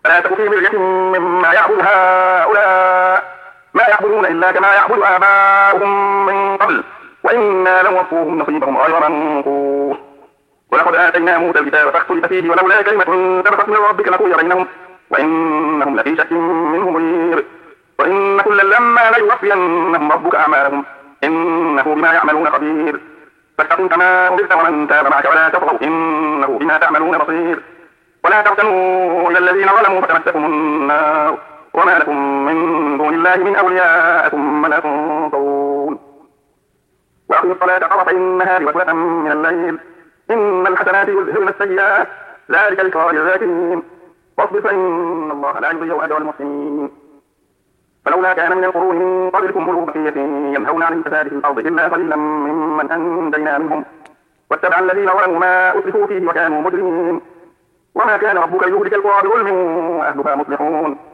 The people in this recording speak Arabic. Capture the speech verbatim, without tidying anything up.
فلا تك في مرية مما يعبد هؤلاء ما يعبدون إلا كما يعبد آباؤهم من قبل وإنا لنوفوهم نصيبهم غير منقوص. ولقد آتينا موسى الكتاب فاختلف فيه ولولا كلمة سبقت من ربك لقضي بينهم وإنهم لفي شك منه مريب. وإن كلا لما ليوفينهم ربك أعمالهم إنه بما يعملون خبير. فاستقم كما أمرت ومن تاب معك ولا تطغوا إنه بما تعملون بصير. ولا تركنوا إلى الذين ظلموا فتمسكم النار وما لكم من دون الله من أولياء ثم لا تنصرون. وأقيموا الصلاة طرفي النهار وزلفا من الليل إن الحسنات يذهبن السيئات ذلك ذكرى للذاكرين. واصبر فإن الله لا يضيع أجر المحسنين. فلولا كان من القرون من قبلكم أولو بقية ينهون عن الفساد في الأرض إلا قليلا ممن أنجينا منهم واتبع الذين ظلموا ما أترفوا فيه وكانوا مجرمين. وما كان ربك ليهلك القرى بظلم وأهلها مصلحون.